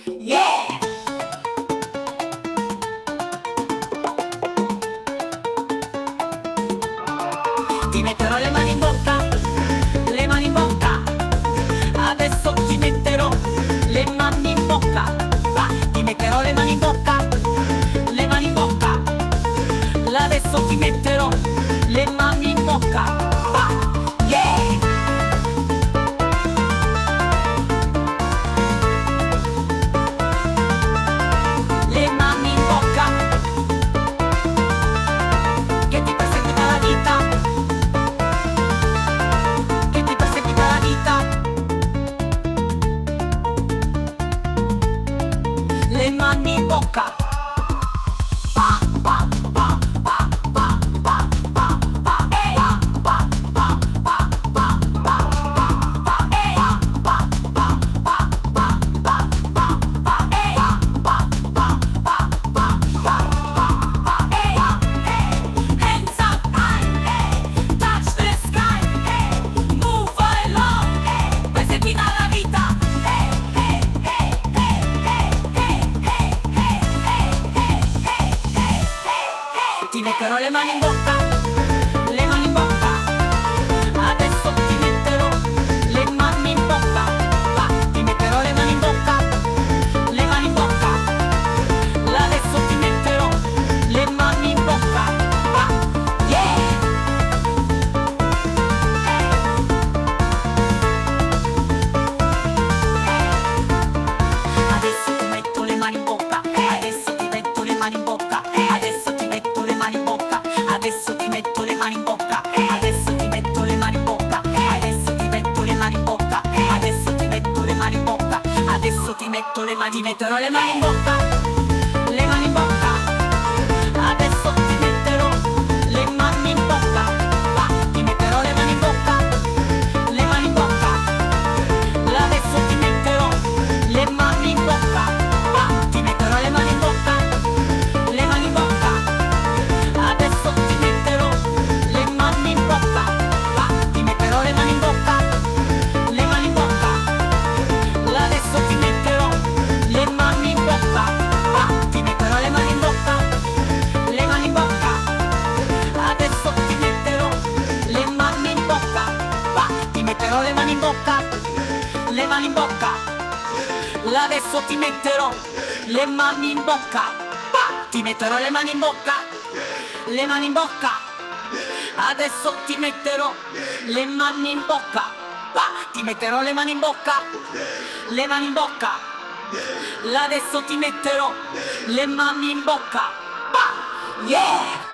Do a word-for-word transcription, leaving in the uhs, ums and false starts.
Yeah! Ti metterò le mani in bocca, le mani in bocca. Adesso ti metterò le mani in bocca. Va, ti metterò le mani in bocca, le mani in bocca. Adesso ti metterò le mani in bocca. Va, yeah! Le mani in bocca, che ti perseguita la vita, che ti perseguita la vita. Le mani in bocca. Pa, pa, pa, pa, pa, pa, pa, pa, eh. Pa, pa, pa, pa, pa, pa, pa, eh. Pa, pa, pa, pa, pa, pa, pa, eh. Pa, pa, pa, pa, pa, pa, eh. Hands up high, touch the sky, move along, perseguita la vita. Ti metterò le mani in bocca, le mani in bocca. Adesso ti metterò le mani in bocca. Va, ti metterò le mani in bocca, le mani in bocca. Adesso ti metterò le mani in bocca. Va, yeah! Adesso ti metto le mani in bocca, adesso ti metto le mani in bocca, adesso ti metto le mani in bocca, adesso ti metto le mani in bocca, adesso ti metto le mani in bocca, adesso ti metto le mani in bocca, adesso ti metto le mani in bocca, adesso ti metto le mani, metterò le mani in bocca, le mani in bocca, adesso ti metterò le mani in bocca, va, ti metterò le mani in bocca, le mani in bocca, adesso ti metterò le mani in bocca, va, ti metterò le mani in bocca, le mani in bocca, adesso ti metterò le mani in bocca, va, ti metterò le mani in bocca, le mani in bocca, adesso ti metterò le mani in bocca, va, ti metterò le mani in bocca, le mani in bocca, adesso ti metterò le mani in bocca, va, ti metterò le mani in bocca, le mani in bocca, adesso ti metterò le mani in bocca, va, ti metterò le mani in bocca, le mani in bocca, adesso ti metterò le mani in bocca, va, ti metterò le mani in bocca, le mani in bocca, adesso ti metterò le mani in bocca, va, yeah!